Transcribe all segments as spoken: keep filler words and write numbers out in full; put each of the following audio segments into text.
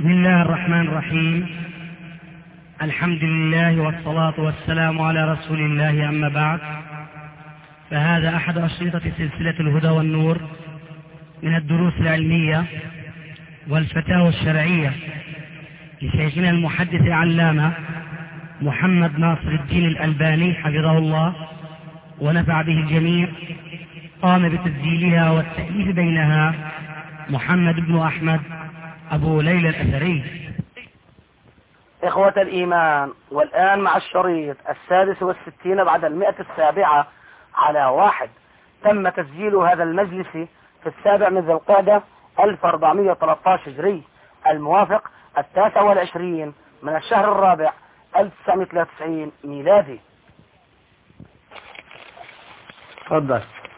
بسم الله الرحمن الرحيم. الحمد لله والصلاة والسلام على رسول الله، أما بعد، فهذا أحد أشرطة سلسلة الهدى والنور من الدروس العلمية والفتاوى الشرعية لشيخنا المحدث العلامة محمد ناصر الدين الألباني حفظه الله ونفع به الجميع. قام بتسجيلها والتأليف بينها محمد بن أحمد أبو ليلى الأثري. إخوة الإيمان، والآن مع الشريط السادس والستين بعد المئة السابعة على واحد. تم تسجيل هذا المجلس في السابع من ذي القعدة ألف وأربعمائة وثلاثة عشر هجري، الموافق التاسع والعشرين من الشهر الرابع ألف وتسعمائة وثلاثة وتسعين ميلادي. تفضل.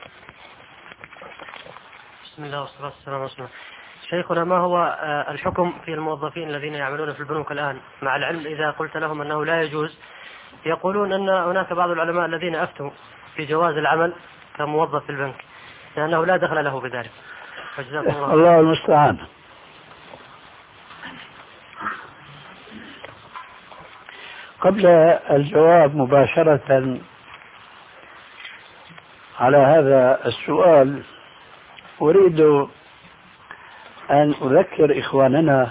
بسم الله والصلاة والسلام على رسول الله. شيخنا، ما هو الحكم في الموظفين الذين يعملون في البنوك الآن، مع العلم إذا قلت لهم أنه لا يجوز؟ يقولون أن هناك بعض العلماء الذين أفتوا في جواز العمل كموظف في البنك لأنه لا دخل له بذلك. الله, الله المستعان. قبل الجواب مباشرة على هذا السؤال، أريد أن أذكر إخواننا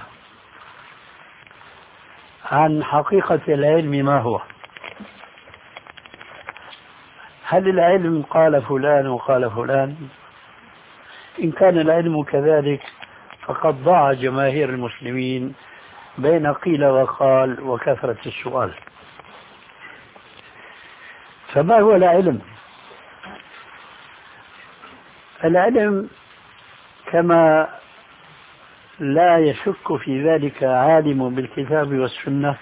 عن حقيقة العلم ما هو. هل العلم قال فلان وقال فلان؟ إن كان العلم كذلك فقد ضاع جماهير المسلمين بين قيل وقال وكثرة السؤال. فما هو العلم؟ العلم كما لا يشك في ذلك عالم بالكتاب والسنة،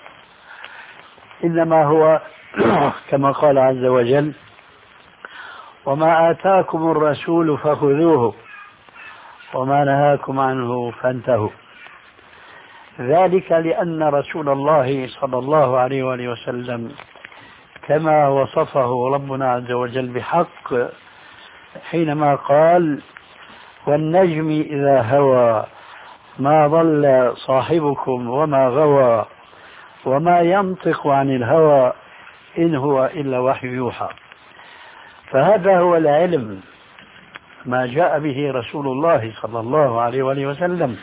إنما هو كما قال عز وجل: وما آتاكم الرسول فخذوه وما نهاكم عنه فانتهوا. ذلك لأن رسول الله صلى الله عليه وآله وسلم كما وصفه ربنا عز وجل بحق حينما قال: والنجم إذا هوى ما ضل صاحبكم وما غوى وما ينطق عن الهوى إن هو إلا وحي يوحى. فهذا هو العلم، ما جاء به رسول الله صلى الله عليه وآله وسلم.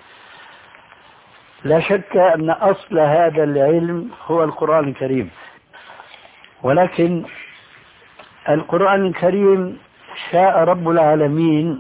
لا شك أن أصل هذا العلم هو القرآن الكريم، ولكن القرآن الكريم شاء رب العالمين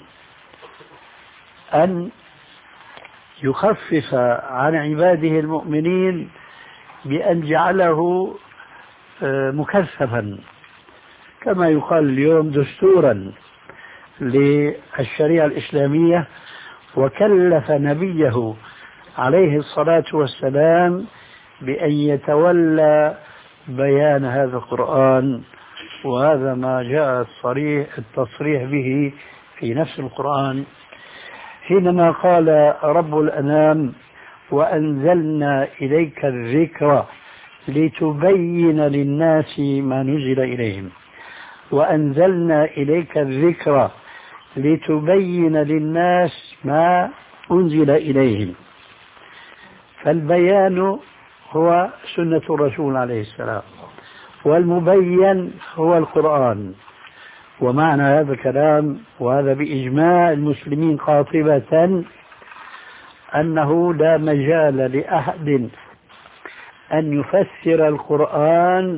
أن يخفف عن عباده المؤمنين بأن جعله مكثفا، كما يقال اليوم دستورا للشريعة الإسلامية، وكلف نبيه عليه الصلاة والسلام بأن يتولى بيان هذا القرآن، وهذا ما جاء الصريح التصريح به في نفس القرآن حينما قال رب الأنام: وأنزلنا إليك الذكر لتبين للناس ما نزل إليهم. وأنزلنا إليك الذكر لتبين للناس ما أنزل إليهم. فالبيان هو سنة الرسول عليه السلام، والمبين هو القرآن. ومعنى هذا الكلام، وهذا بإجماع المسلمين قاطبة، أنه لا مجال لأحد أن يفسر القرآن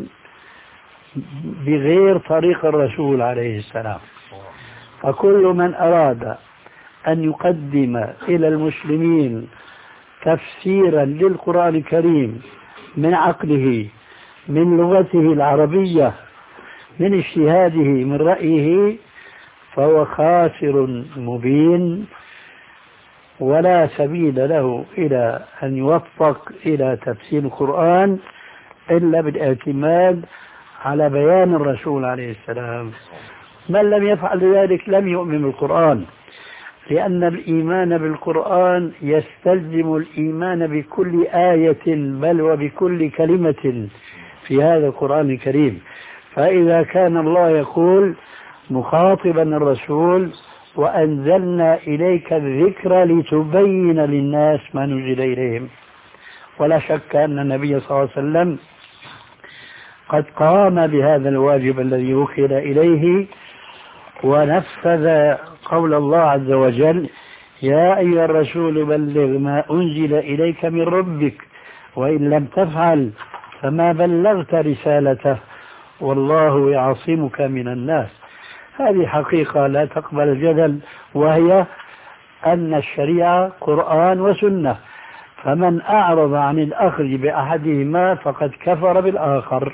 بغير طريق الرسول عليه السلام. فكل من أراد أن يقدم إلى المسلمين تفسيرا للقرآن الكريم من عقله، من لغته العربية، من اجتهاده، من رأيه، فهو خاسر مبين، ولا سبيل له إلى أن يوفق إلى تفسير القرآن إلا بالاعتماد على بيان الرسول عليه السلام. من لم يفعل ذلك لم يؤمن بالقرآن، لأن الإيمان بالقرآن يستلزم الإيمان بكل آية، بل وبكل كلمة في هذا القرآن الكريم. فإذا كان الله يقول مخاطبا الرسول: وأنزلنا إليك الذكر لتبين للناس ما نزل إليهم. ولا شك أن النبي صلى الله عليه وسلم قد قام بهذا الواجب الذي وكل إليه ونفذ قول الله عز وجل: يا أيها الرسول بلغ ما أنزل إليك من ربك وإن لم تفعل فما بلغت رسالته والله يعصمك من الناس. هذه حقيقة لا تقبل الجدل، وهي أن الشريعة قرآن وسنة، فمن أعرض عن الأخذ بأحدهما فقد كفر بالآخر.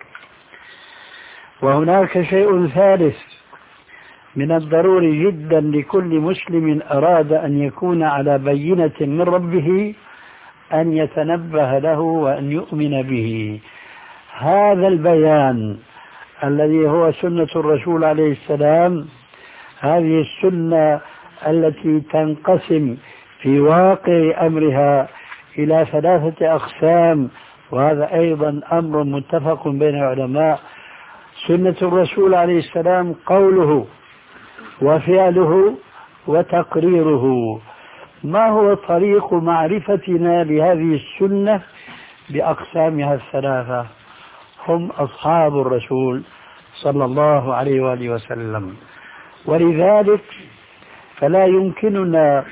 وهناك شيء ثالث من الضروري جدا لكل مسلم أراد أن يكون على بينة من ربه أن يتنبه له وأن يؤمن به. هذا البيان الذي هو سنة الرسول عليه السلام، هذه السنة التي تنقسم في واقع أمرها إلى ثلاثة أقسام، وهذا أيضا أمر متفق بين العلماء. سنة الرسول عليه السلام قوله وفعله وتقريره. ما هو طريق معرفتنا لهذه السنة بأقسامها الثلاثة؟ هم أصحاب الرسول صلى الله عليه وآله وسلم. ولذلك فلا يمكننا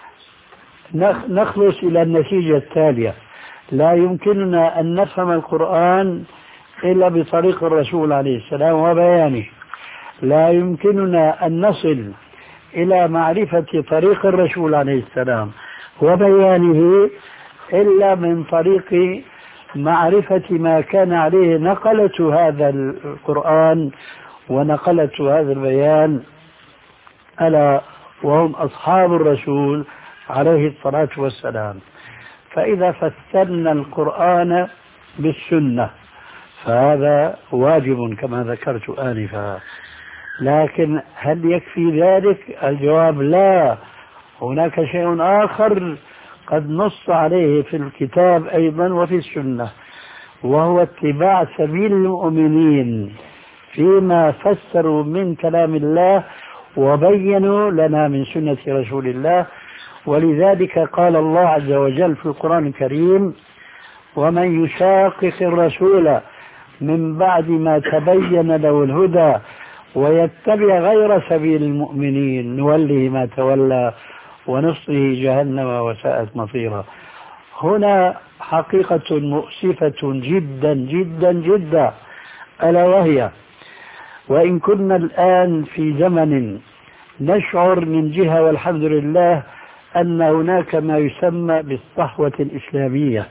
نخلص إلى النتيجة التالية: لا يمكننا أن نفهم القرآن إلا بطريق الرسول عليه السلام وبيانه، لا يمكننا أن نصل إلى معرفة طريق الرسول عليه السلام وبيانه إلا من طريق معرفة ما كان عليه نقلة هذا القرآن ونقلة هذا البيان، ألا وهم أصحاب الرسول عليه الصلاة والسلام. فإذا فسرنا القرآن بالسنة فهذا واجب كما ذكرت آنفا، لكن هل يكفي ذلك؟ الجواب لا. هناك شيء آخر قد نص عليه في الكتاب أيضا وفي السنة، وهو اتباع سبيل المؤمنين فيما فسروا من كلام الله وبينوا لنا من سنة رسول الله. ولذلك قال الله عز وجل في القرآن الكريم: ومن يشاقق الرسول من بعد ما تبين له الهدى ويتبع غير سبيل المؤمنين نوله ما تولى ونصله جهنم وساءت مصيرا. هنا حقيقة مؤسفة جدا جدا جدا، ألا وهي: وإن كنا الآن في زمن نشعر من جهة والحمد لله أن هناك ما يسمى بالصحوة الإسلامية،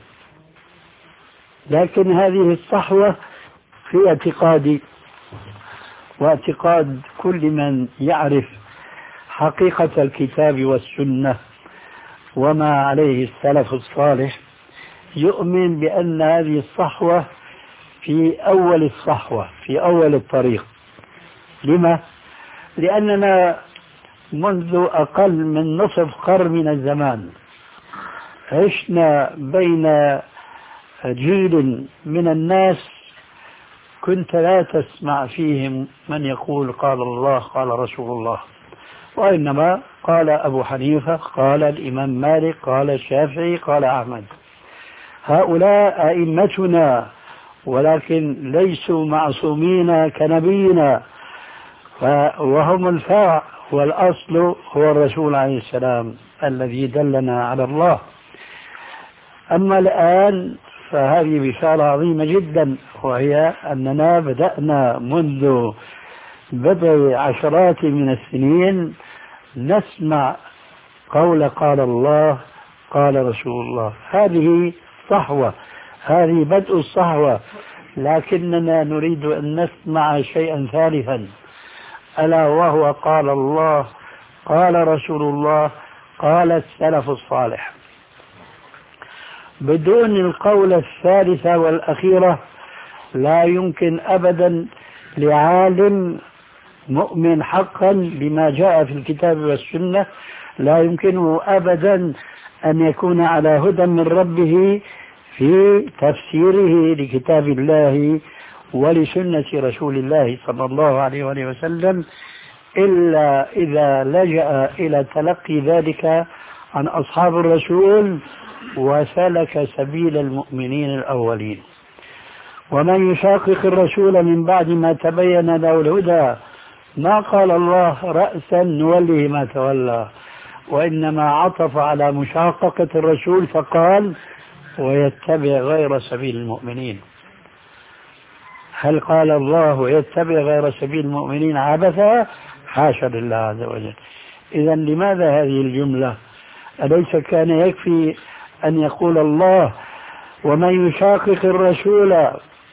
لكن هذه الصحوة في اعتقادي واعتقاد كل من يعرف حقيقة الكتاب والسنة وما عليه السلف الصالح يؤمن بأن هذه الصحوة في أول الصحوة، في أول الطريق. لما؟ لأننا منذ أقل من نصف قرن من الزمان عشنا بين جيل من الناس كنت لا تسمع فيهم من يقول قال الله قال رسول الله، وإنما قال أبو حنيفة، قال الإمام مالك، قال الشافعي، قال أحمد. هؤلاء أئمتنا ولكن ليسوا معصومين كنبينا، وهم الفرع والأصل هو الرسول عليه السلام الذي دلنا على الله. أما الآن فهذه بشارة عظيمة جدا، وهي أننا بدأنا منذ بضع عشرات من السنين نسمع قول قال الله قال رسول الله. هذه صحوة، هذه بدء الصحوة، لكننا نريد أن نسمع شيئا ثالثا، ألا وهو قال الله قال رسول الله قال السلف الصالح. بدون القول الثالثة والأخيرة لا يمكن أبدا لعالم مؤمن حقا بما جاء في الكتاب والسنة، لا يمكنه أبدا أن يكون على هدى من ربه في تفسيره لكتاب الله ولسنة رسول الله صلى الله عليه وآله وسلم إلا إذا لجأ إلى تلقي ذلك عن أصحاب الرسول وسلك سبيل المؤمنين الأولين. ومن يشاقق الرسول من بعد ما تبين له الهدى ما قال الله رأسا نوله ما تولى، وإنما عطف على مشاققة الرسول فقال ويتبع غير سبيل المؤمنين. هل قال الله يتبع غير سبيل المؤمنين عبثا؟ حاشا لله عز وجل. إذا لماذا هذه الجملة؟ أليس كان يكفي أن يقول الله ومن يشاقق الرسول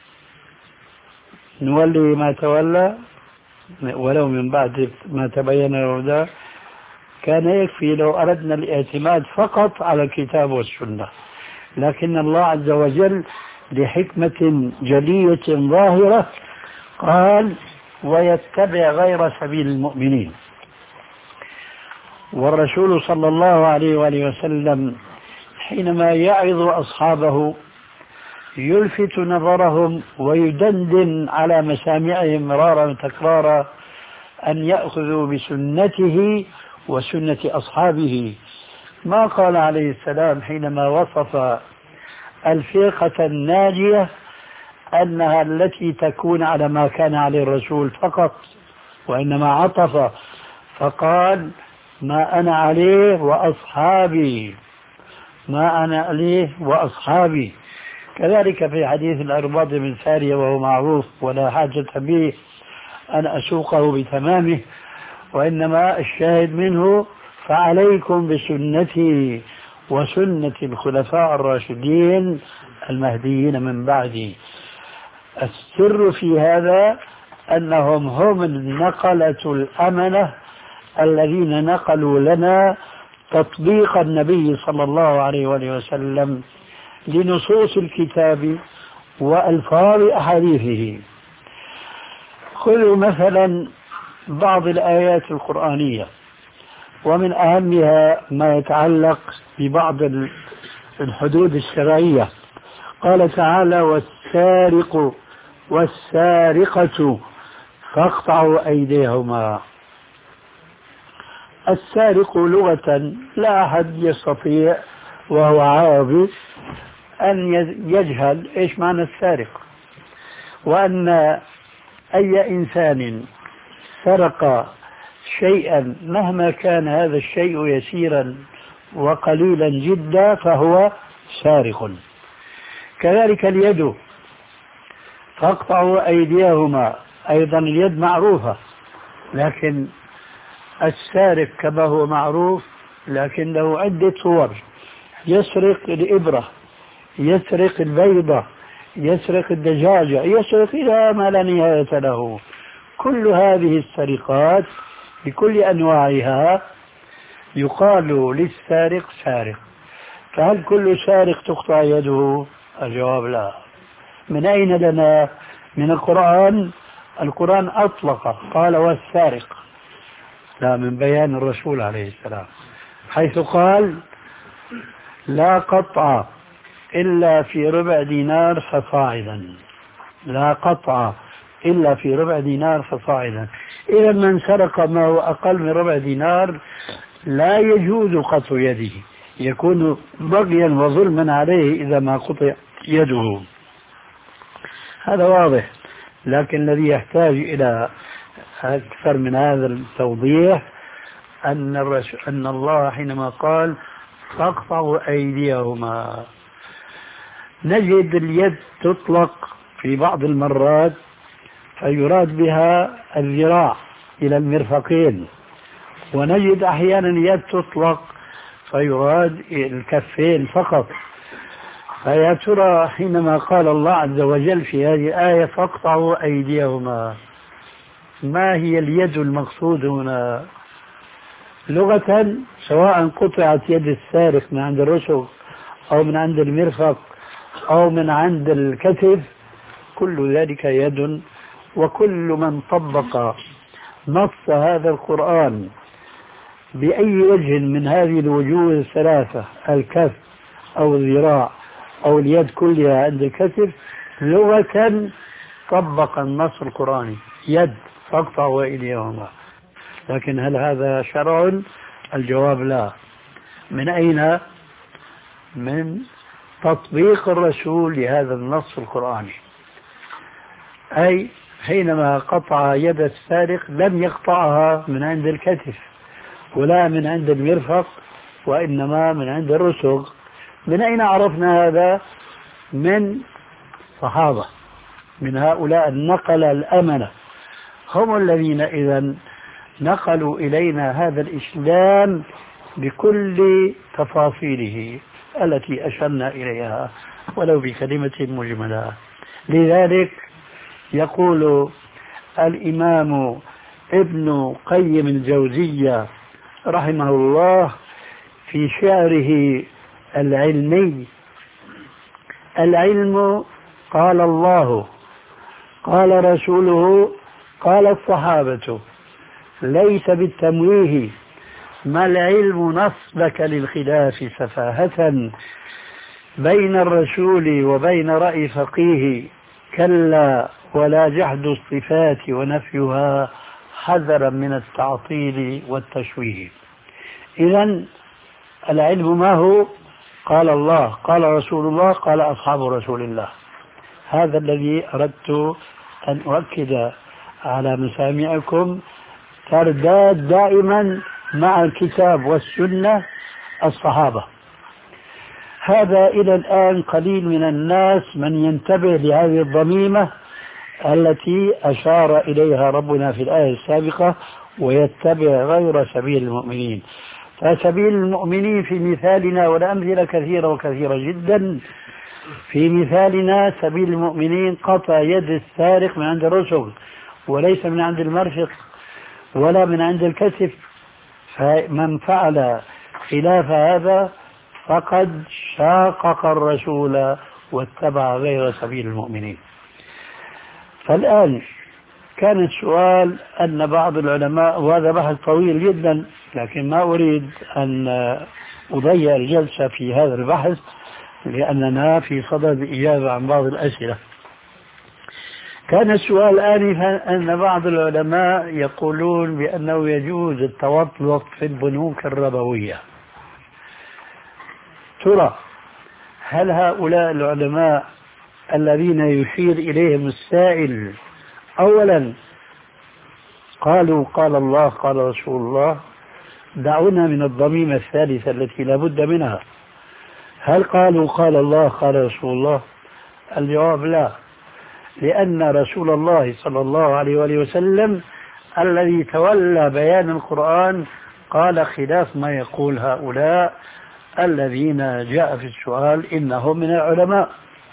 نولي ما تولى ولو من بعد ما تبين الهدى؟ كان يكفي لو أردنا الاعتماد فقط على الكتاب والسنة، لكن الله عز وجل لحكمة جلية ظاهرة قال ويتبع غير سبيل المؤمنين. والرسول صلى الله عليه وآله وسلم حينما يعظ أصحابه يلفت نظرهم ويدندن على مسامعهم مرارا وتكرارا أن يأخذوا بسنته وسنة أصحابه. ما قال عليه السلام حينما وصف الفرقة الناجية أنها التي تكون على ما كان عليه الرسول فقط، وإنما عطف فقال ما أنا عليه وأصحابي، ما أنا عليه وأصحابي. كذلك في حديث الأرباط بن سارية وهو معروف ولا حاجة به أن أسوقه بتمامه، وإنما الشاهد منه فعليكم بسنتي وسنة الخلفاء الراشدين المهديين من بعدي. السر في هذا أنهم هم النقلة الأمنة الذين نقلوا لنا تطبيق النبي صلى الله عليه وآله وسلم لنصوص الكتاب وألفاظ أحاديثه. خذوا مثلا بعض الآيات القرآنية، ومن أهمها ما يتعلق ببعض الحدود الشرعية. قال تعالى والسارق والسارقة فاقطعوا أيديهما. السارق لغة لا أحد يستطيع وهو عربي أن يجهل إيش معنى السارق، وأن أي إنسان سرق شيئا مهما كان هذا الشيء يسيرا وقليلا جدا فهو سارق. كذلك اليد فاقطعوا أيديهما، أيضا اليد معروفة، لكن السارق كما هو معروف لكن له عدة صور. يسرق الإبرة، يسرق البيضة، يسرق الدجاجة، يسرق إلى ما لا نهاية له. كل هذه السرقات بكل أنواعها يقال للسارق سارق. فهل كل سارق تقطع يده؟ الجواب لا. من أين لنا؟ من القرآن. القرآن أطلق قال والسارق، لا، من بيان الرسول عليه السلام حيث قال لا قطع إلا في ربع دينار فصاعدا، لا قطع إلا في ربع دينار فصاعدا. إذا من سرق ما هو أقل من ربع دينار لا يجوز قطع يده، يكون بغيا وظلما عليه إذا ما قطع يده. هذا واضح، لكن الذي يحتاج إلى أكثر من هذا التوضيح أن, الرسول أن الله حينما قال فاقطعوا أيديهما، نجد اليد تطلق في بعض المرات فيراد بها الذراع إلى المرفقين، ونجد أحيانا اليد تطلق فيراد الكفين فقط. فيا ترى حينما قال الله عز وجل في هذه الآية فاقطعوا أيديهما، ما هي اليد المقصود هنا لغة؟ سواء قطعت يد السارق من عند الرسغ أو من عند المرفق أو من عند الكتف، كل ذلك يد. وكل من طبق نص هذا القرآن بأي وجه من هذه الوجوه الثلاثة، الكف أو الذراع أو اليد كلها عند الكتف، لغة طبق النص القرآني، يد فاقطعوا أيديهما. لكن هل هذا شرع؟ الجواب لا. من أين؟ من تطبيق الرسول لهذا النص القرآني. أي حينما قطع يد السارق لم يقطعها من عند الكتف ولا من عند المرفق، وإنما من عند الرسغ. من أين عرفنا هذا؟ من صحابة، من هؤلاء النقل الأمنة، هم الذين إذا نقلوا إلينا هذا الإسلام بكل تفاصيله التي أشرنا إليها ولو بكلمة مجملة. لذلك يقول الإمام ابن قيم الجوزية رحمه الله في شعره العلمي: العلم قال الله قال رسوله قال الصحابة، ليس بالتمويه، ما العلم نصبك للخلاف سفاهة بين الرسول وبين رأي فقيه، كلا ولا جحد الصفات ونفيها حذرا من التعطيل والتشويه. إذن العلم ما هو؟ قال الله قال رسول الله قال أصحاب رسول الله. هذا الذي أردت أن أؤكد على مسامعكم، ترداد دائما مع الكتاب والسنة الصحابة. هذا إلى الآن قليل من الناس من ينتبه لهذه الضميمة التي أشار إليها ربنا في الآية السابقة: ويتبع غير سبيل المؤمنين. فسبيل المؤمنين في مثالنا، والأمثلة كثيرة وكثيرة جدا، في مثالنا سبيل المؤمنين قطع يد السارق من عند الرسل وليس من عند المرفق ولا من عند الكتف. فمن فعل خلاف هذا فقد شاقق الرسول واتبع غير سبيل المؤمنين. فالآن كان السؤال أن بعض العلماء، وهذا بحث طويل جدا لكن ما أريد أن أضيع الجلسة في هذا البحث لأننا في صدد الإجابة عن بعض الأسئلة. كان السؤال آنفا أن بعض العلماء يقولون بأنه يجوز التوطلق في البنوك الربوية. ترى هل هؤلاء العلماء الذين يشير إليهم السائل أولا قالوا قال الله قال رسول الله؟ دعونا من الضميمة الثالثة التي لا بد منها. هل قالوا قال الله قال رسول الله؟ الجواب لا، لأن رسول الله صلى الله عليه وآله وسلم الذي تولى بيان القرآن قال خلاف ما يقول هؤلاء الذين جاء في السؤال إنهم من العلماء.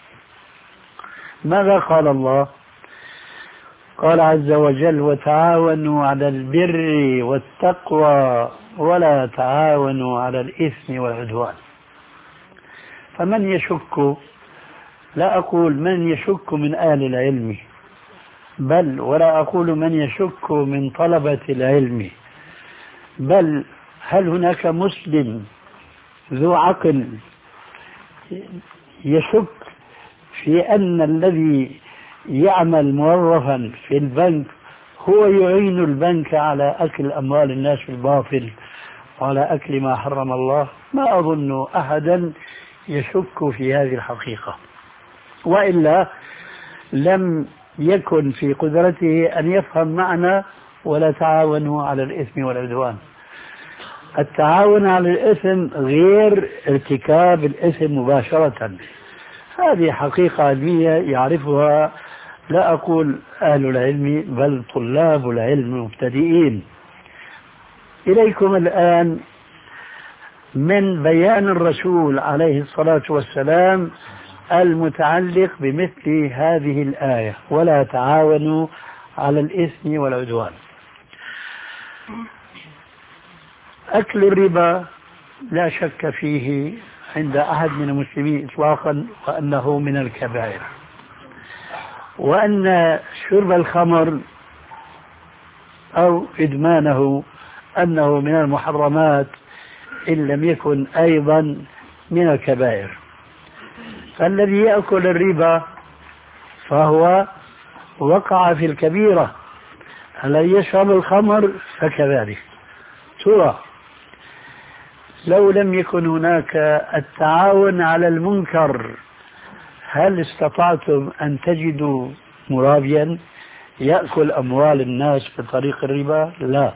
ماذا قال الله؟ قال عز وجل: وتعاونوا على البر والتقوى ولا تعاونوا على الإثم والعدوان. فمن يشك، لا أقول من يشك من أهل العلم، بل ولا أقول من يشك من طلبة العلم، بل هل هناك مسلم ذو عقل يشك في أن الذي يعمل موظفا في البنك هو يعين البنك على أكل أموال الناس بالباطل وعلى أكل ما حرم الله؟ ما أظن أحدا يشك في هذه الحقيقة، وإلا لم يكن في قدرته أن يفهم معنى ولا تعاونوا على الإثم والعدوان. التعاون على الإثم غير ارتكاب الإثم مباشرة، هذه حقيقة علمية يعرفها لا أقول أهل العلم بل طلاب العلم المبتدئين. إليكم الآن من بيان الرسول عليه الصلاة والسلام المتعلق بمثل هذه الآية: ولا تعاونوا على الإثم والعدوان. أكل الربا لا شك فيه عند أحد من المسلمين إطلاقا وأنه من الكبائر، وأن شرب الخمر أو إدمانه أنه من المحرمات إن لم يكن أيضا من الكبائر. فالذي يأكل الربا فهو وقع في الكبيرة هلا يشرب الخمر فكذلك. ترى لو لم يكن هناك التعاون على المنكر هل استطعتم أن تجدوا مرابيا يأكل أموال الناس بطريق الربا؟ لا.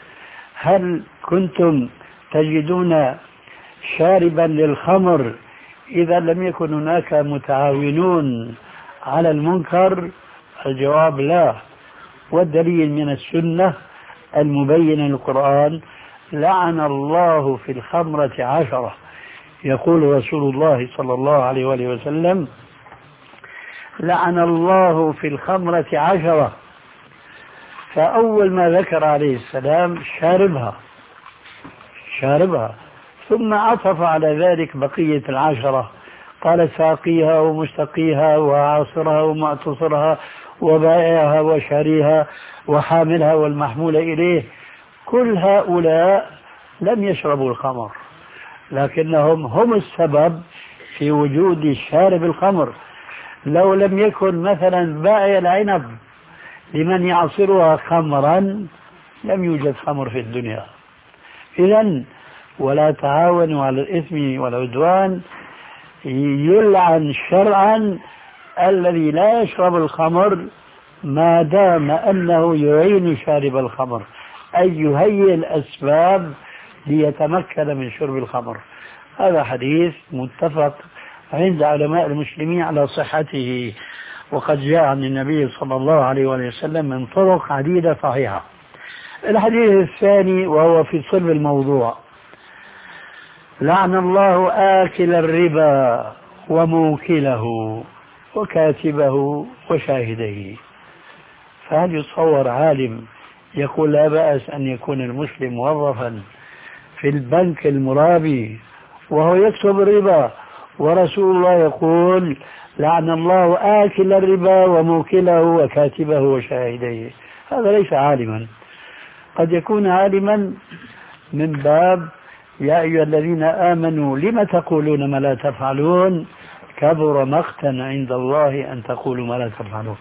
هل كنتم تجدون شاربا للخمر إذا لم يكن هناك متعاونون على المنكر؟ الجواب لا. والدليل من السنة المبينة للقرآن: لعن الله في الخمرة عشرة. يقول رسول الله صلى الله عليه وآله وسلم: لعن الله في الخمرة عشرة. فأول ما ذكر عليه السلام شاربها شاربها ثم عطف على ذلك بقية العشرة، قال: ساقيها ومستقيها وعاصرها ومعتصرها وبائعها وشاريها وحاملها والمحمول إليه. كل هؤلاء لم يشربوا الخمر، لكنهم هم السبب في وجود شارب الخمر. لو لم يكن مثلا بائع العنب لمن يعصرها خمرا لم يوجد خمر في الدنيا. إذن ولا تعاونوا على الإثم والعدوان. يلعن شرعا الذي لا يشرب الخمر ما دام أنه يعين شارب الخمر، أي يهيئ الأسباب ليتمكن من شرب الخمر. هذا حديث متفق عند علماء المسلمين على صحته، وقد جاء عن النبي صلى الله عليه وسلم من طرق عديدة صحيحة. الحديث الثاني وهو في صلب الموضوع: لعن الله آكل الربا وموكله وكاتبه وشاهديه. فهل يتصور عالم يقول لا بأس أن يكون المسلم موظفا في البنك المرابي وهو يكتب الربا، ورسول الله يقول: لعن الله آكل الربا وموكله وكاتبه وشاهديه؟ هذا ليس عالما. قد يكون عالما من باب يا أيها الذين آمنوا لم تقولون ما لا تفعلون كبر مقتا عند الله أن تقولوا ما لا تفعلون.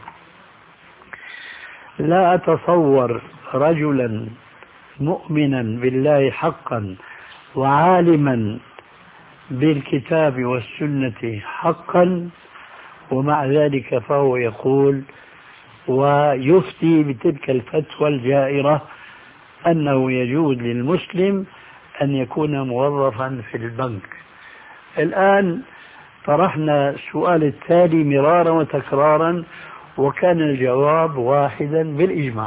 لا أتصور رجلا مؤمنا بالله حقا وعالما بالكتاب والسنة حقا ومع ذلك فهو يقول ويفتي بتلك الفتوى الجائرة أنه يجوز للمسلم أن يكون موظفا في البنك. الآن طرحنا السؤال التالي مرارا وتكرارا وكان الجواب واحدا بالإجماع.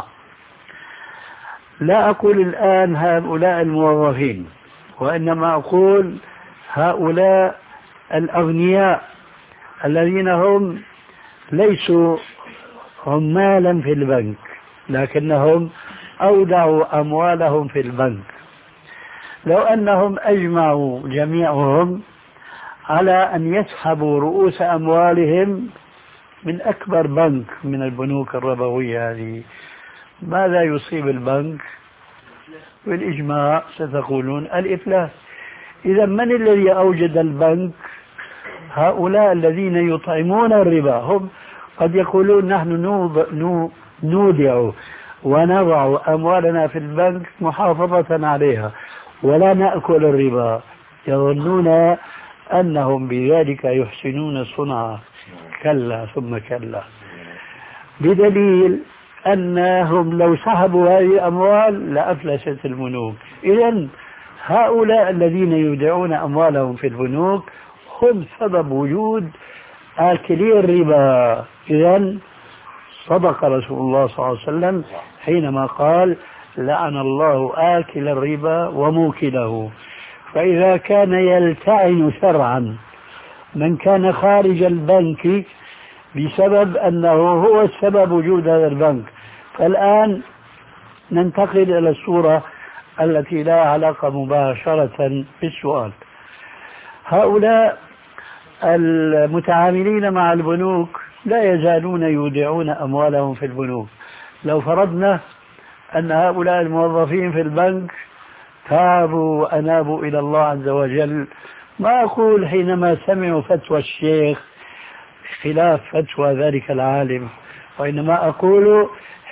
لا أقول الآن هؤلاء الموظفين، وإنما أقول هؤلاء الأغنياء الذين هم ليسوا عمالا في البنك لكنهم أودعوا أموالهم في البنك. لو أنهم أجمعوا جميعهم على أن يسحبوا رؤوس أموالهم من أكبر بنك من البنوك الربوية هذه، ماذا يصيب البنك؟ بالإجماع ستقولون الإفلاس. إذا من الذي أوجد البنك؟ هؤلاء الذين يطعمون الربا. هم قد يقولون نحن نودع ونضع أموالنا في البنك محافظة عليها ولا نأكل الربا، يظنون أنهم بذلك يحسنون صنعا. كلا ثم كلا، بدليل أنهم لو سحبوا هذه الأموال لأفلست البنوك. إذن هؤلاء الذين يودعون أموالهم في البنوك هم سبب وجود آكلي الربا. إذن صدق رسول الله صلى الله عليه وسلم حينما قال: لعن الله آكل الربا وموكله. فإذا كان يلتعن شرعا من كان خارج البنك بسبب أنه هو السبب وجود هذا البنك، فالآن ننتقل إلى الصورة التي لا علاقة مباشرة بالسؤال. هؤلاء المتعاملين مع البنوك لا يزالون يودعون أموالهم في البنوك. لو فرضنا أن هؤلاء الموظفين في البنك تابوا وأنابوا إلى الله عز وجل، ما أقول حينما سمعوا فتوى الشيخ خلاف فتوى ذلك العالم، وإنما أقول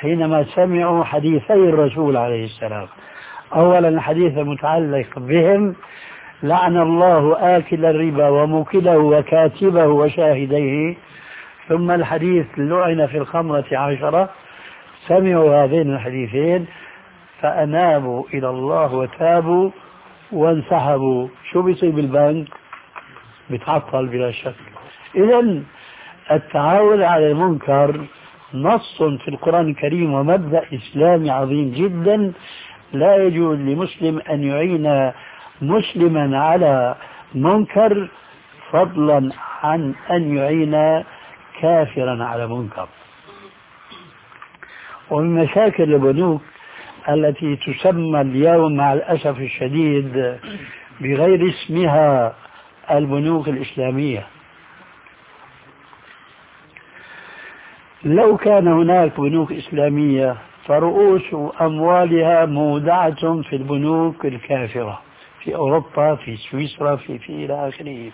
حينما سمعوا حديثي الرسول عليه السلام. أولا الحديث المتعلق بهم: لعن الله آكل الربا وموكله وكاتبه وشاهديه. ثم الحديث: لعن في الخمرة عشرة. سمعوا هذين الحديثين فأنابوا إلى الله وتابوا وانسحبوا. شو بيصير بالبنك؟ بتعطل بلا شك. إذن التعاون على المنكر نص في القرآن الكريم ومبدأ إسلامي عظيم جدا. لا يجوز لمسلم أن يعين مسلما على منكر فضلا عن أن يعين كافرا على منكر. ومن مشاكل البنوك التي تسمى اليوم مع الأسف الشديد بغير اسمها البنوك الإسلامية. لو كان هناك بنوك إسلامية فرؤوس أموالها مودعة في البنوك الكافرة في أوروبا، في سويسرا، في في إلى آخره.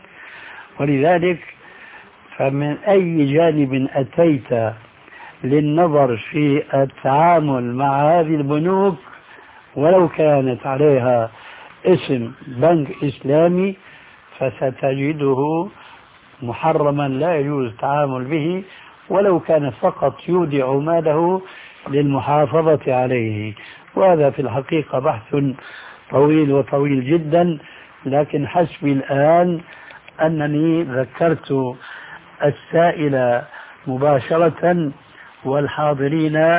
ولذلك فمن أي جانب أتيت للنظر في التعامل مع هذه البنوك ولو كانت عليها اسم بنك إسلامي فستجده محرما، لا يجوز التعامل به ولو كان فقط يودع ماله للمحافظة عليه. وهذا في الحقيقة بحث طويل وطويل جدا، لكن حسبي الآن أنني ذكرت السائل مباشرة والحاضرين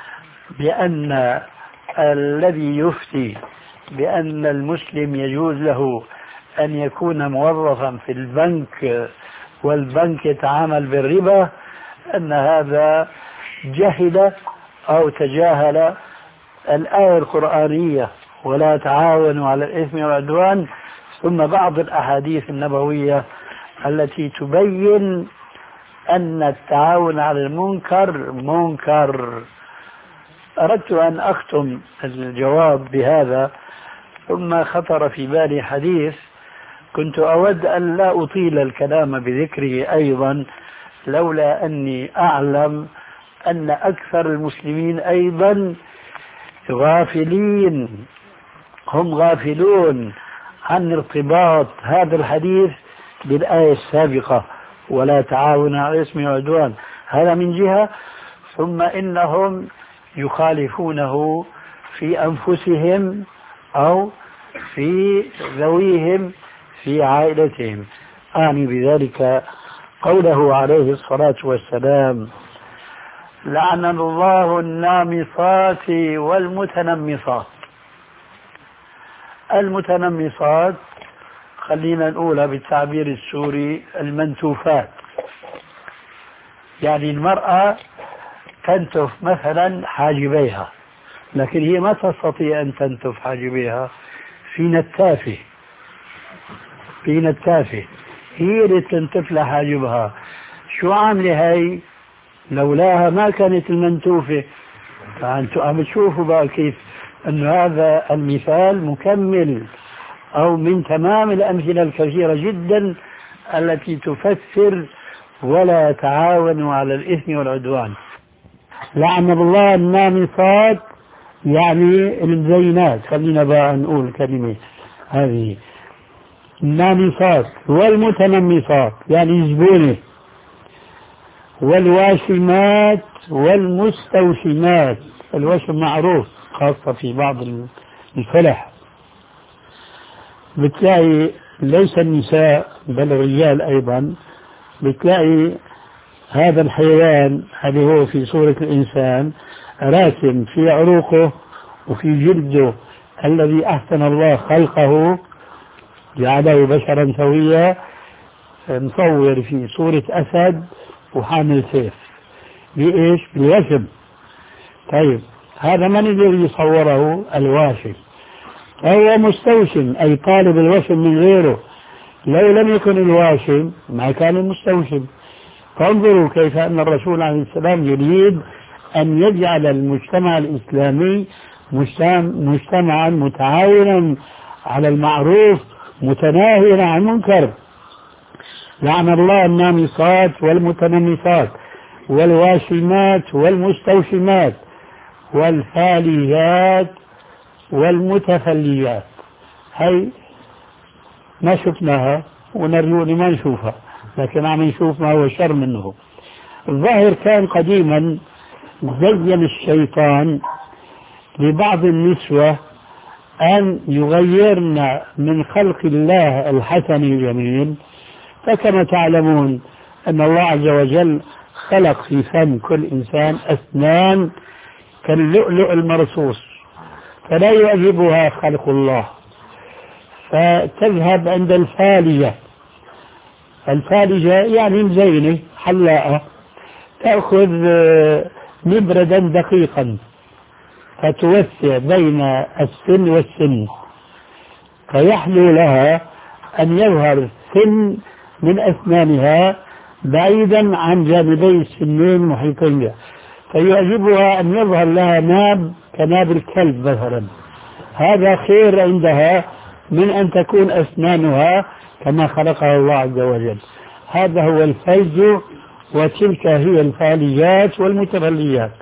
بأن الذي يفتي بأن المسلم يجوز له أن يكون موظفا في البنك والبنك يتعامل بالربا أن هذا جهل أو تجاهل الآية القرآنية: ولا تعاونوا على الإثم والعدوان، ثم بعض الأحاديث النبوية التي تبين أن التعاون على المنكر منكر. أردت أن أختم الجواب بهذا، ثم خطر في بالي حديث كنت أود أن لا أطيل الكلام بذكره أيضا، لولا أني أعلم أن أكثر المسلمين أيضا غافلين، هم غافلون عن ارتباط هذا الحديث بالآية السابقة: ولا تعاون على الإثم والعدوان. هذا من جهة، ثم إنهم يخالفونه في أنفسهم أو في ذويهم في عائلتهم. أعني بذلك قوله عليه الصلاة والسلام: لعن الله النامصات والمتنمصات. المتنمصات خلينا نقولها بالتعبير السوري المنتوفات، يعني المرأة تنتف مثلا حاجبيها، لكن هي ما تستطيع أن تنتف حاجبيها، في نتافة في نتافة هي اللي تنتف لها حاجبها. شو عاملة هاي؟ لولاها ما كانت المنتوفة. فأنتوا عم تشوفوا بقى كيف أن هذا المثال مكمل أو من تمام الأمثلة الكثيرة جدا التي تفسر ولا تعاونوا على الإثم والعدوان. لعن الله النامصات يعني الزينات، خلينا بقى نقول كلمة هذه النامصات، والمتنمصات يعني زبونة، والواشمات والمستوشمات. الوشم معروف خاصة في بعض الفلح، بتلاقي ليس النساء بل الرجال أيضا، بتلاقي هذا الحيوان اللي هو في صورة الإنسان راسم في عروقه وفي جلده الذي أحسن الله خلقه جعله بشرا سويا، مصور في صورة أسد وحامل سيف. بإيش؟ بالوشم. طيب هذا من الذي يصوره؟ الواشم. هو مستوشم أي طالب الوشم من غيره، لو لم يكن الواشم ما كان المستوشم. فانظروا كيف أن الرسول عليه السلام يريد أن يجعل المجتمع الإسلامي مجتمعا متعاونا على المعروف متناهيا عن المنكر. لعن الله النامصات والمتنمصات والواشمات والمستوشمات والفاليات والمتفليات. هي ما شفناها ونرجو ما نشوفها، لكن عم نشوف ما هو شر منه. الظاهر كان قديما زين الشيطان لبعض النسوة أن يغيرن من خلق الله الحسن الجميل. فكما تعلمون أن الله عز وجل خلق في فم كل إنسان أسنان كاللؤلؤ المرصوص، فلا يعجبها خلق الله، فتذهب عند الفالجة. الفالجة يعني مزينة حلاقة، تأخذ مبردا دقيقا فتوسع بين السن والسن، فيحلو لها أن يظهر سن من أسنانها بعيدا عن جانبي السنين محيطين بها، فيعجبها أن يظهر لها ناب كناب الكلب مثلا. هذا خير عندها من أن تكون أسنانها كما خلقها الله عز وجل. هذا هو الفيج، وتلك هي الفالجات والمتفليات.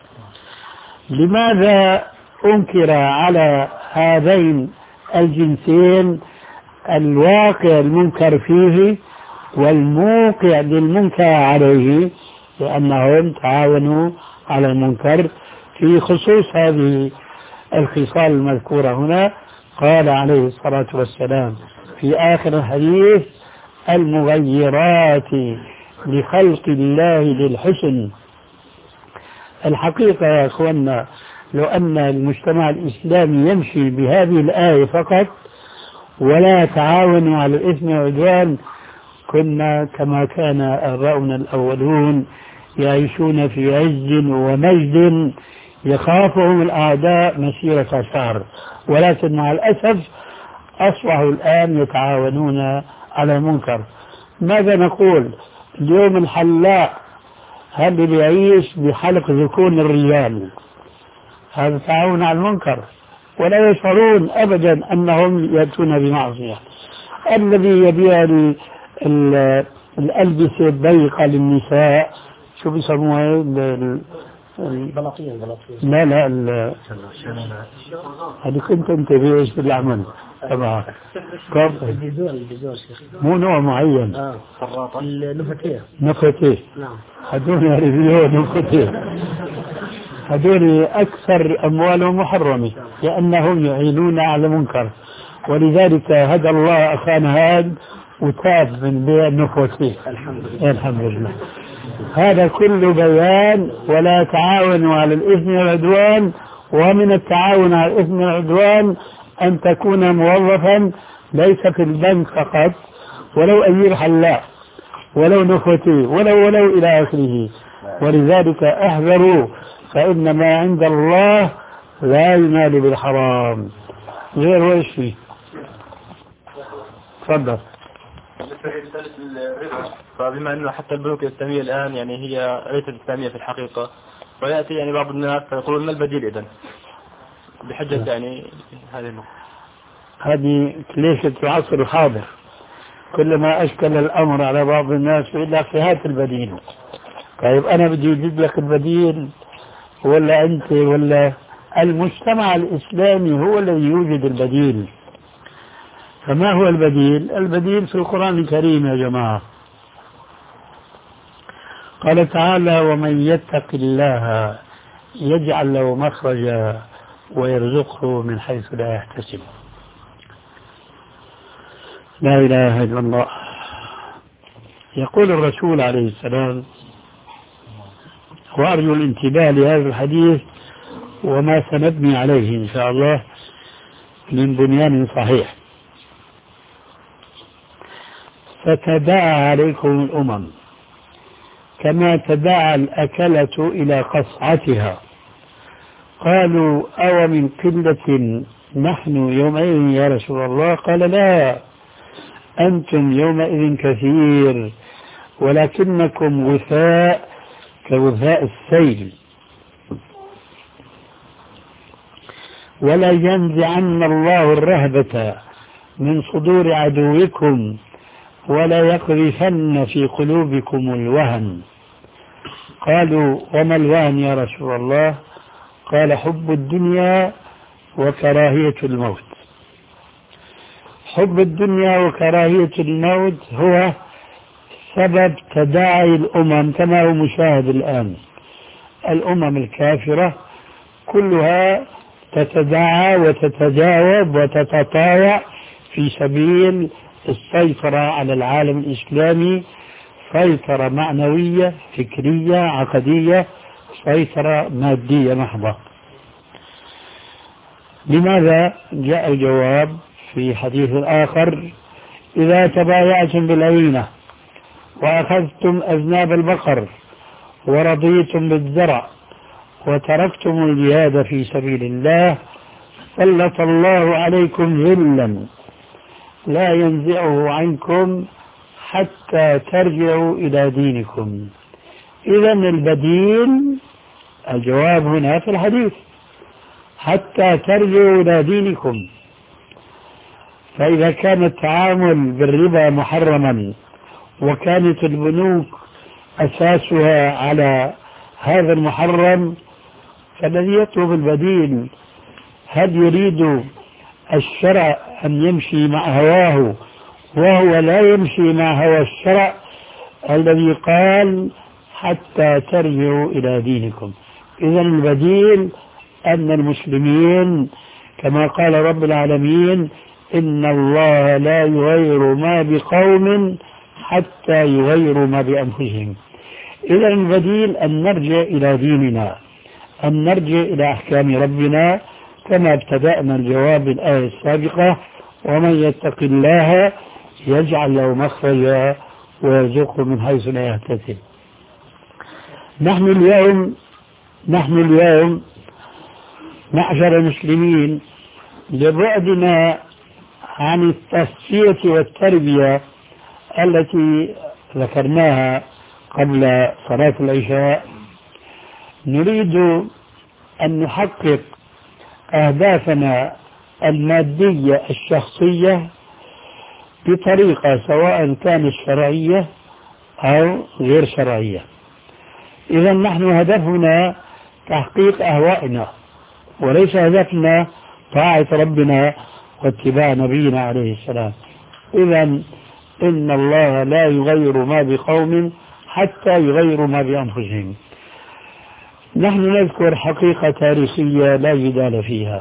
لماذا أنكر على هذين الجنسين الواقع المنكر فيه والموقع للمنكر عليه؟ لأنهم تعاونوا على المنكر. في خصوص هذه الخصال المذكورة هنا قال عليه الصلاة والسلام في آخر الحديث: المغيرات لخلق الله للحسن. الحقيقة يا أخوانا، لو أن المجتمع الإسلامي يمشي بهذه الآية فقط ولا تعاونوا على الإثم والعدوان، كنا كما كان آباؤنا الأولون يعيشون في عز ومجد يخافهم الأعداء مسيرة شهر. ولكن مع الأسف أصبحوا الآن يتعاونون على المنكر. ماذا نقول اليوم؟ الحلاق هل بيعيش بحلق ذكون الرجال؟ هذا تعاون على المنكر، ولا يشعرون أبدا أنهم يأتون بمعصية. الذي يبيع الألبسة الضيقة للنساء، شو بيسموها؟ البلاطية. البلاطية لا لا هذه كنت انت بيعيش بالعمل تبعك. البيزور. البيزور مو نوع معين. اه خراطة. النفتيه. نفتيه. نعم. هدول ريفيو نفتيه. هدول أكثر أموالهم محرمة لأنهم يعينون على منكر، ولذلك هدى الله أخانا هاد وتاب من بيع النفتيه. الحمد لله. الحمد لله. هذا كل بيان ولا تعاونوا على الإثم والعدوان. ومن التعاون على الإثم والعدوان أن تكون موظفا ليس في البنك فقط، ولو أجير حلاق، ولو نفتي، ولو ولو إلى آخره. ولذلك احذروا، فإن ما عند الله لا ينال بالحرام. غير وإيش فيه؟ تفضل. فبما أنه حتى البنوك الإسلامية الآن يعني هي ليست إسلامية في الحقيقة، ويأتي يعني بعض الناس فيقولون ما البديل إذن بحجة يعني هذه النقطة. هذه ليست في العصر الحاضر. كلما أشكل الأمر على بعض الناس يقول لك هات البديل. طيب أنا بدي أجيب لك البديل ولا أنت ولا المجتمع الإسلامي هو الذي يوجد البديل؟ فما هو البديل؟ البديل في القرآن الكريم يا جماعة. قال تعالى: ومن يتق الله يجعل له مخرجا ويرزقه من حيث لا يحتسب. لا إله إلا الله. يقول الرسول عليه السلام، وأرجو الانتباه لهذا الحديث وما سنبني عليه إن شاء الله من بنيان صحيح: فتداعى عليكم الأمم كما تداعى الأكلة إلى قصعتها. قالوا: أو من قلة نحن يومئذ يا رسول الله؟ قال: لا، أنتم يومئذ كثير ولكنكم وثاء كوثاء السيل. ولا ينزعن الله الرهبة من صدور عدوكم ولا يقذفن في قلوبكم الوهن. قالوا وما الوهن يا رسول الله؟ قال حب الدنيا وكراهية الموت. حب الدنيا وكراهية الموت هو سبب تداعي الأمم كما هو مشاهد الآن. الأمم الكافرة كلها تتداعى وتتجاوب وتتطاوع في سبيل السيطرة على العالم الإسلامي، سيطرة معنوية فكرية عقدية، سيطرة مادية محضة. لماذا؟ جاء الجواب في حديث آخر: إذا تبايعتم بالعينة وأخذتم أذناب البقر ورضيتم بالزرع وتركتم الجهاد في سبيل الله سلط الله عليكم ذلا لا ينزعه عنكم حتى ترجعوا إلى دينكم. إذا البديل الجواب هنا في الحديث: حتى ترجعوا إلى دينكم. فإذا كان التعامل بالربا محرما وكانت البنوك أساسها على هذا المحرم، فالذي يطلب البديل هل يريد الشرع أن يمشي مع هواه وهو لا يمشي مع هوى الشرع الذي قال حتى ترجعوا إلى دينكم؟ إذن البديل أن المسلمين كما قال رب العالمين: إن الله لا يغير ما بقوم حتى يغيروا ما بأنفسهم. إذن البديل أن نرجع إلى ديننا، أن نرجع إلى أحكام ربنا كما ابتدأنا الجواب الآية السابقة: ومن يتق الله يجعل له مخرجا ويرزقه من حيث لا يحتسب. نحن اليوم نحن اليوم معشر المسلمين لبعدنا عن التصفية والتربية التي ذكرناها قبل صلاة العشاء، نريد أن نحقق أهدافنا المادية الشخصية بطريقة سواء كانت شرعية أو غير شرعية. إذا نحن هدفنا تحقيق أهوائنا وليس هدفنا طاعة ربنا واتباع نبينا عليه السلام. إذا إن الله لا يغير ما بقوم حتى يغيروا ما بأنفسهم. نحن نذكر حقيقة تاريخية لا جدال فيها.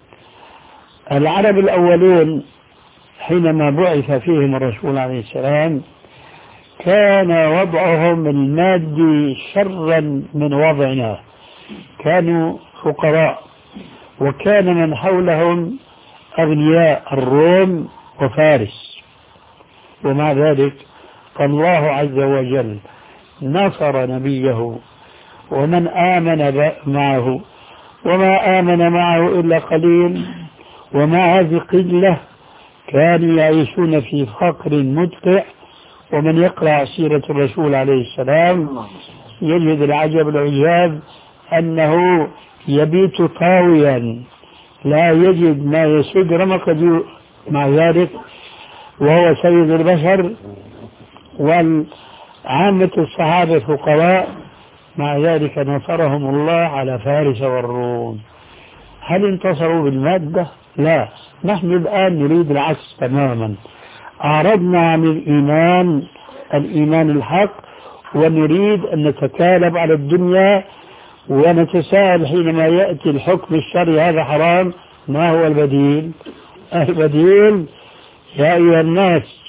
العرب الأولون حينما بعث فيهم الرسول عليه السلام كان وضعهم المادي شرا من وضعنا، كانوا فقراء وكان من حولهم أغنياء الروم وفارس، ومع ذلك فالله عز وجل نصر نبيه ومن آمن معه، وما آمن معه إلا قليل، ومع هذه القلة كانوا يعيشون في فقر مدقع. ومن يقرأ سيرة الرسول عليه السلام يجد العجب العجاب أنه يبيت طاويا لا يجد ما يسد رمقه، مع ذلك وهو سيد البشر والعامة الصحابة فقراء، مع ذلك نصرهم الله على فارس والروم. هل انتصروا بالمادة؟ لا، نحن الآن نريد العكس تماما. أعرضنا عن الإيمان الإيمان الحق ونريد أن نتكالب على الدنيا ونتساءل حينما يأتي الحكم الشرعي هذا حرام، ما هو البديل؟ البديل يا أيها الناس،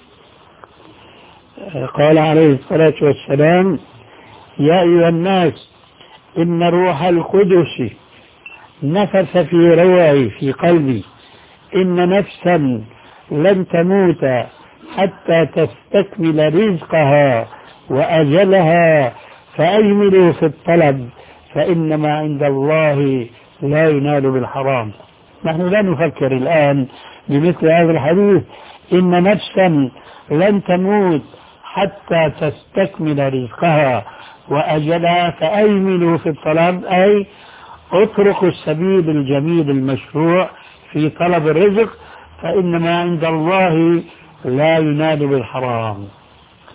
قال عليه الصلاة والسلام: يا أيها الناس إن روح القدس نفث في روعي في قلبي إن نفسا لن تموت حتى تستكمل رزقها وأجلها فأجملوا في الطلب فإنما عند الله لا ينال بالحرام. نحن لا نفكر الآن بمثل هذا الحديث: إن نفسا لن تموت حتى تستكمل رزقها وأجلها فأجملوا في الطلب، أي اتركوا السبيل الجميل المشروع في طلب الرزق فإنما عند الله لا ينال بالحرام.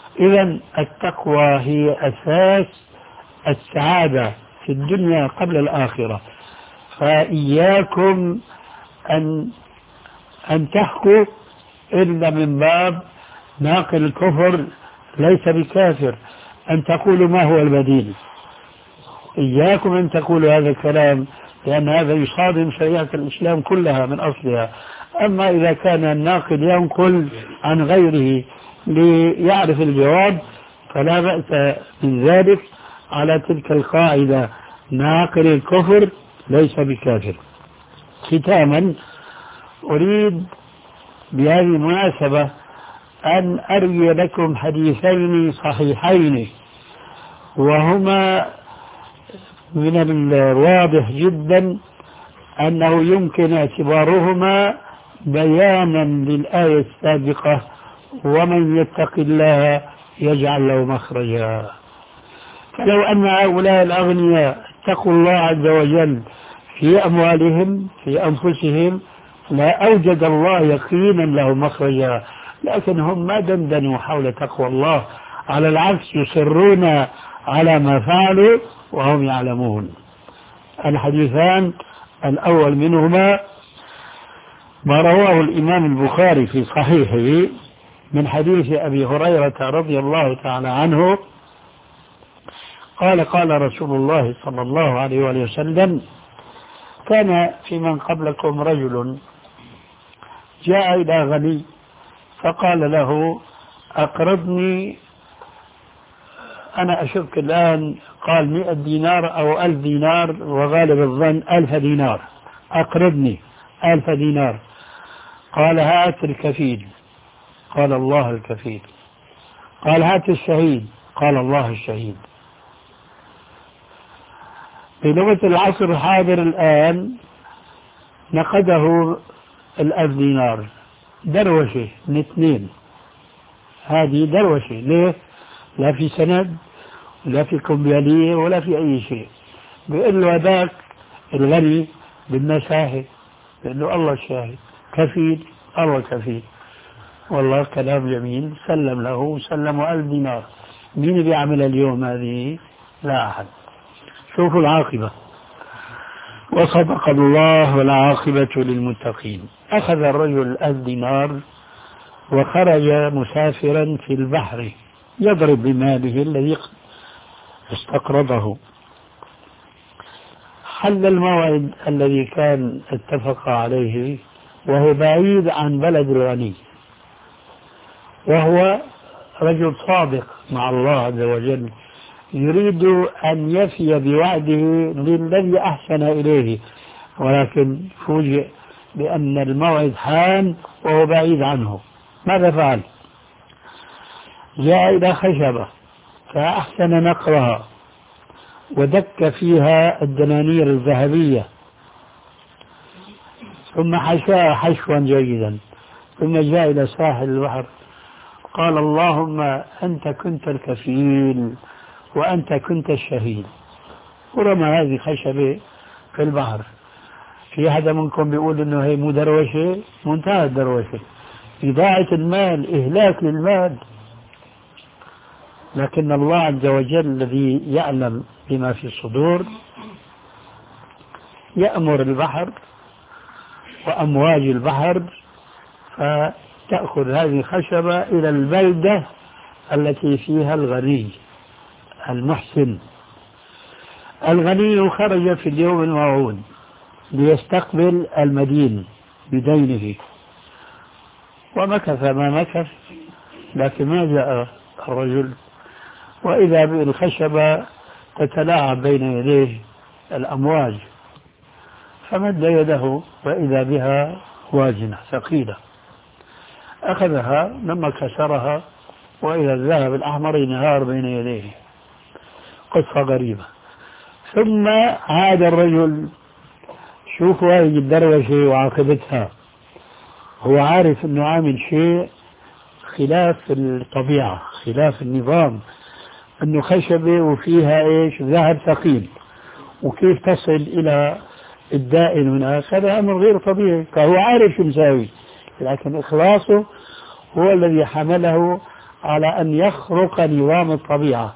إذا التقوى هي أساس السعادة في الدنيا قبل الآخرة. فإياكم أن أن تحكوا إلا من باب ناقل الكفر ليس بكافر، أن تقولوا ما هو البديل. إياكم أن تقولوا هذا الكلام، لأن هذا يصادم شريعة الإسلام كلها من أصلها. أما إذا كان الناقل ينقل عن غيره ليعرف الجواب فلا بأس من ذلك على تلك القاعدة: ناقل الكفر ليس بكافر. ختاما أريد بهذه المناسبة أن أروي لكم حديثين صحيحين، وهما من الواضح جدا أنه يمكن اعتبارهما بيانا للآية السابقة: ومن يتق الله يجعل له مخرجا. فلو أن هؤلاء الأغنياء اتقوا الله عز وجل في أموالهم في أنفسهم لا أوجد الله يقينا له مخرجا، لكن هم ما دندنوا حول تقوى الله، على العكس يصرون على ما فعلوا وهم يعلمون. الحديثان الأول منهما ما رواه الإمام البخاري في صحيحه من حديث أبي هريرة رضي الله تعالى عنه قال: قال رسول الله صلى الله عليه وآله وسلم: كان في من قبلكم رجل جاء إلى غني فقال له: أقرضني، أنا أشك الآن قال مئة دينار أو ألف دينار، وغالب الظن ألف دينار، أقرضني ألف دينار. قال: هات الكفيل. قال: الله الكفيل. قال: هات الشهيد. قال: الله الشهيد. بلغة العصر الحاضر الآن نقده الألف دينار دروشة من اثنين، هذه دروشة. ليه؟ لا في سند ولا في كمبيالية ولا في أي شيء. بيقول له هذاك الغني بدنا شاهد، بيقول له الله الشاهد. كفيل، الله كفيل. والله كلام جميل. سلم له، سلموا ألف دينار. مين اللي بيعمل اليوم هذه؟ لا أحد. شوفوا العاقبة. وصدق الله والعاقبة للمتقين. أخذ الرجل ألف دينار وخرج مسافرا في البحر يضرب بماله الذي استقرضه. حل الموعد الذي كان اتفق عليه وهو بعيد عن بلد الغني، وهو رجل صادق مع الله عز وجل، يريد أن يفي بوعده للذي أحسن إليه، ولكن فوجئ بأن الموعد حان وهو بعيد عنه. ماذا فعل؟ جاء إلى خشبة فأحسن نقرها ودك فيها الدنانير الذهبية، ثم حشاها حشوا جيدا، ثم جاء إلى ساحل البحر قال: اللهم أنت كنت الكفيل وأنت كنت الشهيد، ورمى هذه خشبة في البحر. في أحد منكم بيقول إنه هي مدروشة؟ منتهى الدروشة، إضاعة المال، إهلاك للمال. لكن الله عز وجل الذي يعلم بما في الصدور يأمر البحر وأمواج البحر فتأخذ هذه الخشبة إلى البلدة التي فيها الغني المحسن. الغني خرج في اليوم الموعود ليستقبل المدين بدينه، ومكث ما مكث، لكن ما جاء الرجل، وإذا بالخشبة تتلاعب بين يديه الأمواج، فمد يده وإذا بها واجنة ثقيلة، أخذها لما كسرها وإذا الذهب الأحمر ينهار بين يديه. قصة غريبة. ثم عاد الرجل، شوفوا هذه الدروشة وعاقبتها، هو عارف أنه عامل شيء خلاف الطبيعة خلاف النظام، أنه خشبة وفيها إيش؟ ذهب ثقيل، وكيف تصل إلى الدائن من هذا أمر غير طبيعي، فهو عارف شو مساوي، لكن إخلاصه هو الذي حمله على أن يخرق نظام الطبيعة،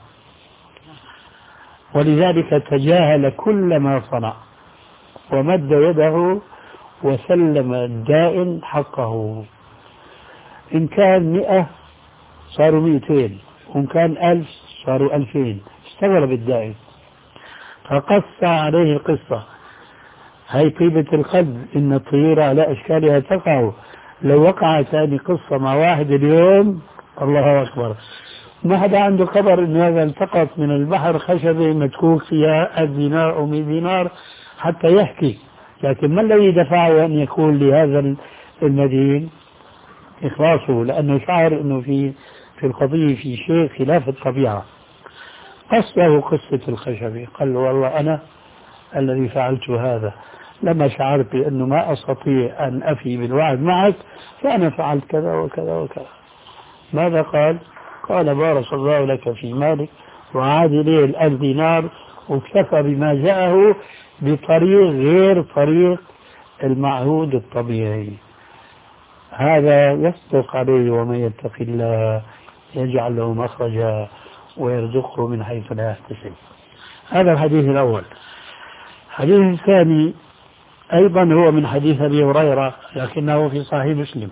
ولذلك تجاهل كل ما صنع ومد يده وسلم الدائن حقه. إن كان مئة صاروا مئتين، وإن كان ألف صاروا ألفين. استغرب الدائن فقص عليه القصة. هي طيبة القلب، إن الطيور على أشكالها تقع، لو وقعت هذه قصة مع واحد اليوم الله أكبر. ما حدا عنده خبر إن هذا التقط من البحر خشبة متكوك فيها ألف دينار أو مئة دينار حتى يحكي. لكن ما الذي دفعه أن يقول لهذا المدين؟ إخلاصه، لأنه شعر أنه في في القضية في شيء خلاف الطبيعة. قص له قصة الخشبة، قال له والله أنا الذي فعلت هذا لما شعرت بأنه ما أستطيع أن أفي بالوعد معك فأنا فعلت كذا وكذا وكذا. ماذا قال؟ قال بارك الله لك في مالك وعاد إليه الألف دينار واكتفى بما جاءه بطريق غير طريق المعهود الطبيعي. هذا يصدق عليه ومن يتق الله يجعل له مخرجا ويرزقه من حيث لا يحتسب. هذا الحديث الأول. الحديث الثاني أيضا هو من حديث أبي هريرة لكنه في صحيح مسلم.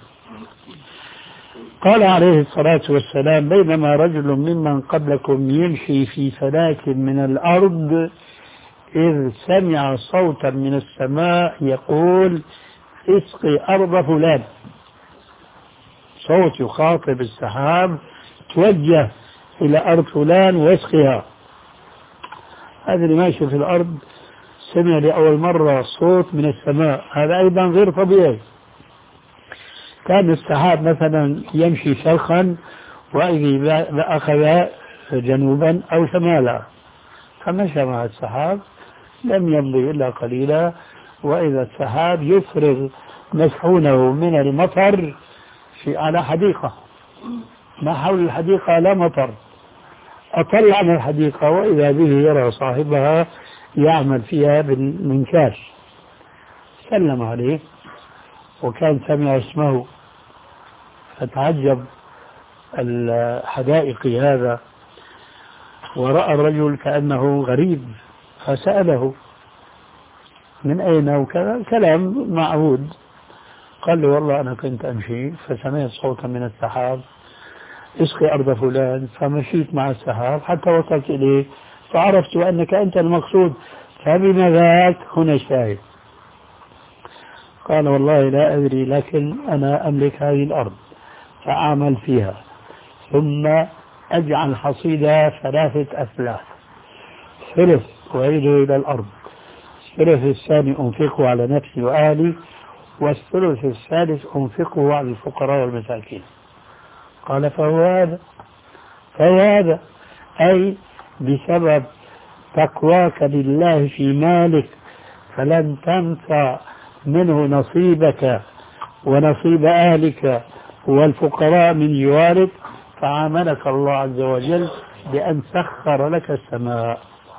قال عليه الصلاة والسلام بينما رجل ممن قبلكم يمشي في فلاك من الأرض إذ سمع صوتا من السماء يقول اسقي أرض فلان. صوت يخاطب السحاب توجه إلى أرض فلان واسقيها. هذا اللي ماشي في الأرض سمع لأول مرة صوت من السماء، هذا أيضا غير طبيعي. كان السحاب مثلا يمشي شرقا وإذا أخذ جنوبا أو شمالا، فمشى مع السحاب لم يمضي إلا قليلا وإذا السحاب يفرغ مسحونه من المطر في على حديقة، ما حول الحديقة لا مطر، أطلع عن الحديقة وإذا به يرى صاحبها يعمل فيها بالمنكاش. سلم عليه وكان سمع اسمه فتعجب الحدائق هذا ورأى الرجل كأنه غريب فسأله من أين وكذا، كلام معهود. قال له والله أنا كنت أمشي فسمعت صوتا من السحاب اسقي أرض فلان، فمشيت مع السحاب حتى وصلت إليه فعرفت أنك أنت المقصود، فبما ذاك هنا الشاهد. قال والله لا أدري لكن أنا أملك هذه الأرض فأعمل فيها ثم أجعل حصيدها ثلاثة أثلاث، ثلث وأعيده إلى الأرض، الثلث الثاني أنفقه على نفسي وأهلي، والثلث الثالث أنفقه على الفقراء والمساكين. قال فهو هذا فهو هذا أي بسبب تقواك لله في مالك فلن تنسى منه نصيبك ونصيب أهلك والفقراء من جوارك، فعاملك الله عز وجل بأن سخر لك السماء.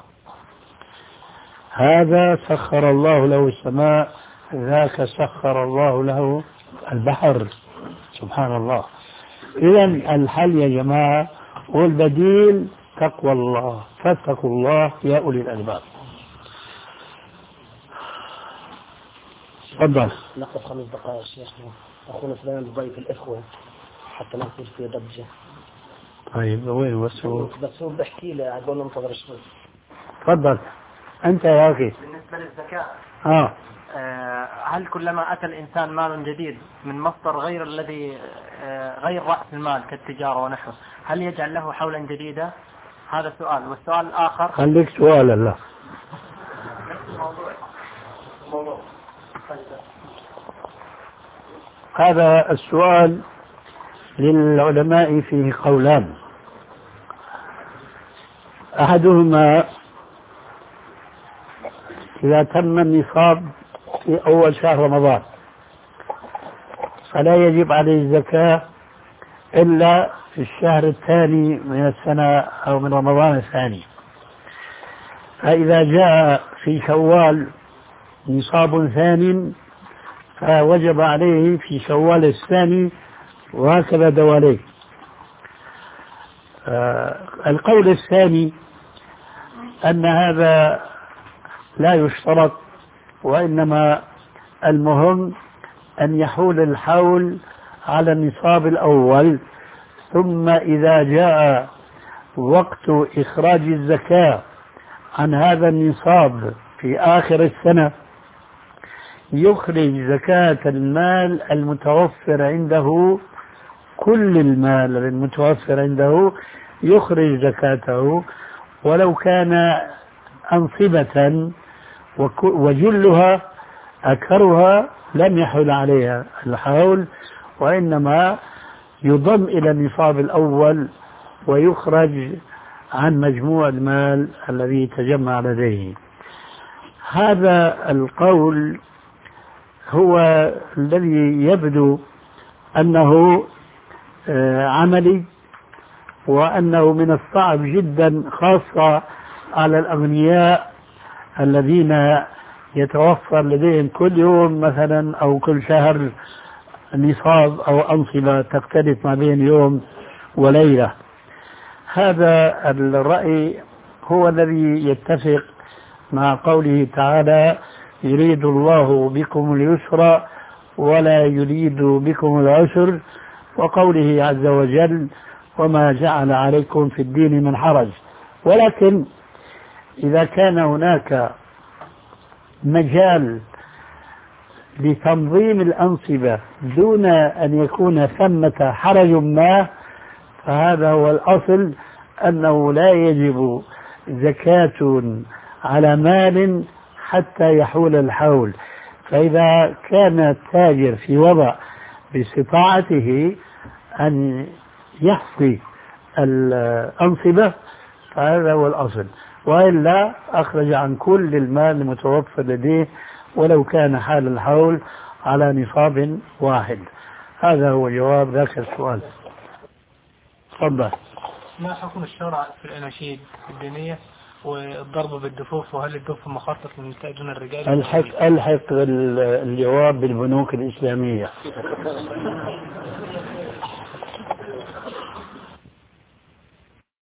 هذا سخر الله له السماء، ذاك سخر الله له البحر. سبحان الله. إذا الحل يا جماعة والبديل تقوى الله، فاتقوا الله يا أولي الألباب. تفضل. نقف خمس دقائق شيخنا، أخونا فلان بضيف الإخوة حتى ما يصير في ضجة. طيب وين بس هو؟ بس هو بحكي لي أقول له انتظر شوي. تفضل أنت يا أخي. بالنسبة للزكاة آه. آه هل كلما أتى الإنسان مال جديد من مصدر غير الذي آه غير رأس المال كالتجارة ونحوه هل يجعل له حولا جديدا؟ هذا سؤال. والسؤال الآخر خليك سؤال الله. موضوع موضوع هذا السؤال للعلماء فيه قولان. أحدهما إذا تم النصاب في أول شهر رمضان فلا يجب عليه الزكاة إلا في الشهر الثاني من السنة أو من رمضان الثاني. فإذا جاء في شوال نصاب ثاني فوجب عليه في شوال الثاني وهكذا دواليه. آه القول الثاني أن هذا لا يشترط، وإنما المهم أن يحول الحول على النصاب الأول، ثم إذا جاء وقت إخراج الزكاة عن هذا النصاب في آخر السنة يخرج زكاة المال المتوفر عنده، كل المال المتوفر عنده يخرج زكاته، ولو كان أنصبة وجلها أكثرها لم يحول عليها الحول، وإنما يضم إلى النصاب الأول ويخرج عن مجموع المال الذي تجمع لديه. هذا القول هو الذي يبدو أنه عملي، وأنه من الصعب جدا خاصة على الأغنياء الذين يتوفر لديهم كل يوم مثلا أو كل شهر نصاب أو أنصبة تختلف ما بين يوم وليلة. هذا الرأي هو الذي يتفق مع قوله تعالى: يريد الله بكم اليسر ولا يريد بكم العسر، وقوله عز وجل: وما جعل عليكم في الدين من حرج. ولكن إذا كان هناك مجال لتنظيم الأنصبة دون أن يكون ثمة حرج ما، فهذا هو الأصل، أنه لا يجب زكاة على مال حتى يحول الحول. فإذا كان التاجر في وضع باستطاعته أن يحصي الأنصبة فهذا هو الأصل، وإلا أخرج عن كل المال المتوفر لديه ولو كان حال الحول على نصاب واحد. هذا هو جواب ذاك السؤال. تفضل. ما حكم الشرع في الأناشيد الدينية والضرب بالدفوف، وهل الدف مخصص للنساء دون الرجال؟ الحق الحق الجواب بالبنوك الإسلامية.